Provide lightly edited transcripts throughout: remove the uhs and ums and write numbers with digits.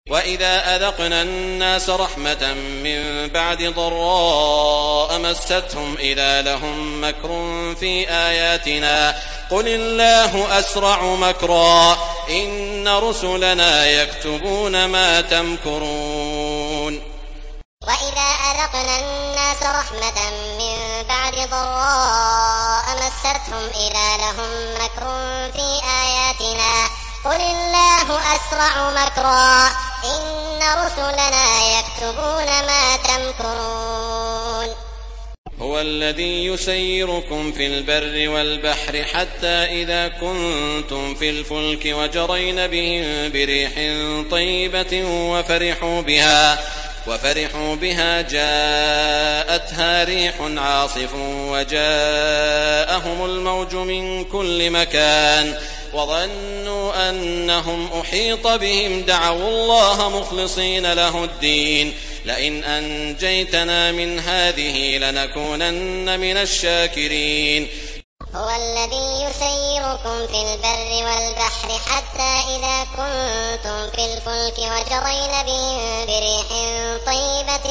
وَإِذَا أَذَقْنَا النَّاسَ رَحْمَةً مِّن بَعْدِ ضَرَّاءَ مَسَّتْهُمْ إِذَا لَهُم مَّكْرٌ فِي آيَاتِنَا قُلِ اللَّهُ أَسْرَعُ مَكْرًا إِنَّ رُسُلَنَا يَكْتُبُونَ مَا تَمْكُرُونَ وَإِذَا أَذَقْنَا النَّاسَ رَحْمَةً مِّن بَعْدِ ضَرَّاءَ مَسَّتْهُمْ إِذَا لَهُم مَّكْرٌ فِي آيَاتِنَا قُلِ اللَّهُ أَسْرَعُ مَكْرًا إِنَّ رُسُلَنَا يَكْتُبُونَ مَا تَمْكُرُونَ هُوَ الَّذِي يُسَيِّرُكُمْ فِي الْبَرِّ وَالْبَحْرِ حَتَّىٰ إِذَا كُنتُمْ فِي الْفُلْكِ وَجَرَيْنَ بِهِم بِرِيحٍ طَيِّبَةٍ وَفَرِحُوا بِهَا جَاءَتْهَا رِيحٌ عَاصِفٌ وَجَاءَهُمُ الْمَوْجُ مِن كُلِّ مَكَانٍ وَظَنُّوا أَنَّهُمْ أُحِيطَ بِهِمْ دَعَوُا اللَّهَ مُخْلِصِينَ لَهُ الدِّينَ لَئِنْ أَنجَيْتَنَا مِنْ هَٰذِهِ لَنَكُونَنَّ مِنَ الشَّاكِرِينَ هُوَ الَّذِي يُسَيِّرُكُمْ فِي الْبَرِّ وَالْبَحْرِ حَتَّىٰ إِذَا كُنتُمْ فِي الْفُلْكِ وَجَرَيْنَ بِهِم بِرِيحٍ طَيِّبَةٍ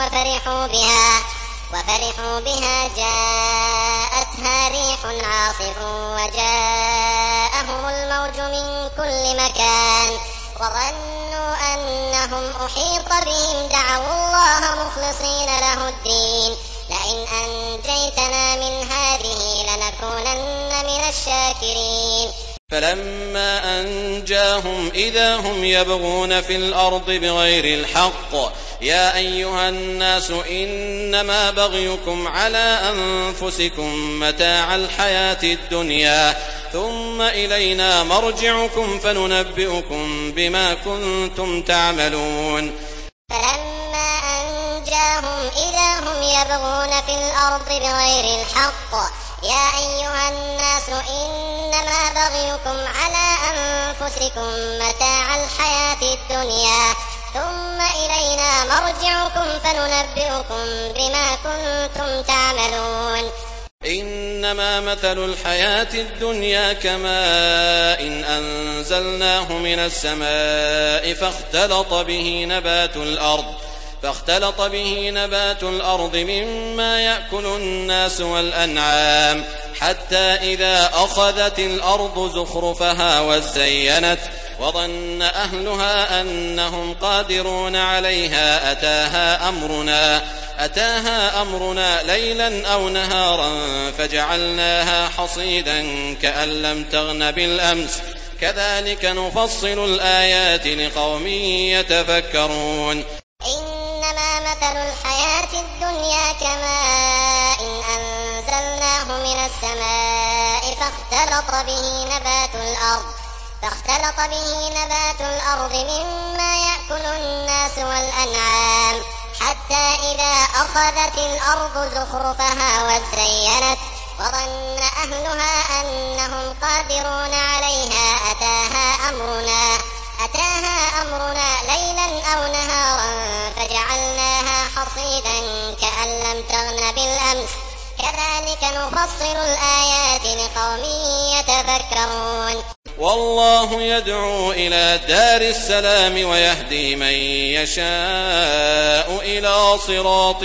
وَفَرِحُوا بِهَا جَاءَتْهَا رِيحٌ عَاصِفٌ وَجَاءَهُمُ الْمَوْجُ مِن كُلِّ مَكَانٍ وَظَنُّوا أَنَّهُمْ أُحِيطَ بِهِمْ دَعَوُا اللَّهَ مُخْلِصِينَ لَهُ الدِّينَ لَئِنْ أَنجَيْتَنَا مِنْ هَٰذِهِ لَنَكُونَنَّ مِنَ الشَّاكِرِينَ فَلَمَّا أَنجَاهُمْ إِذَا هُمْ يَبْغُونَ فِي الْأَرْضِ بِغَيْرِ الْحَقِّ يَا أَيُّهَا النَّاسُ إِنَّمَا بَغْيُكُمْ عَلَىٰ أَنفُسِكُم مَّتَاعَ الْحَيَاةِ الدُّنْيَا ثُمَّ إِلَيْنَا مَرْجِعُكُمْ فَنُنَبِّئُكُم بِمَا كُنتُمْ تَعْمَلُونَ فَلَمَّا أَنجَاهُمْ إِذَا هُمْ يَبْغُونَ في الْأَرْضِ بِغَيْرِ الْحَقِّ يَا أَيُّهَا النَّاسُ إِنَّمَا بَغْيُكُمْ عَلَىٰ أَنفُسِكُم مَّتَاعَ الْحَيَاةِ الدُّنْيَا ثُمَّ إِلَيْنَا مَرْجِعُكُمْ فَنُنَبِّئُكُم بِمَا كُنتُمْ تعملون إنما مثل الحياة الدنيا كماء أنزلناه من السماء فاختلط به نبات الأرض مما يأكل الناس والأنعام حتى إذا أخذت الأرض زخرفها وزينت وظن أهلها أنهم قادرون عليها أتاها أمرنا ليلا أو نهارا فجعلناها حصيدا كأن لم تغن بالأمس كذلك نفصل الآيات لقوم يتفكرون إنما مثل الحياة الدنيا كماء أنزلناه من السماء فاختلط به نبات الأرض مما يأكل الناس والأنعام حتى إذا أخذت الأرض زخرفها وزينت وظن أهلها أنهم قادرون عليها أتاها أمرنا ليلا أو نهارا فجعلناها حصيدا كأن لم تغن بالأمس كذلك نفصل الآيات لقوم يتفكرون والله يدعو إلى دار السلام ويهدي من يشاء إلى صراط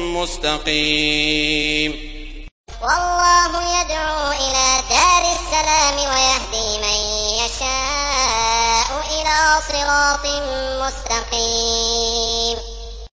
مستقيم والله يدعو إلى دار السلام ويهدي من يشاء إلى صراط مستقيم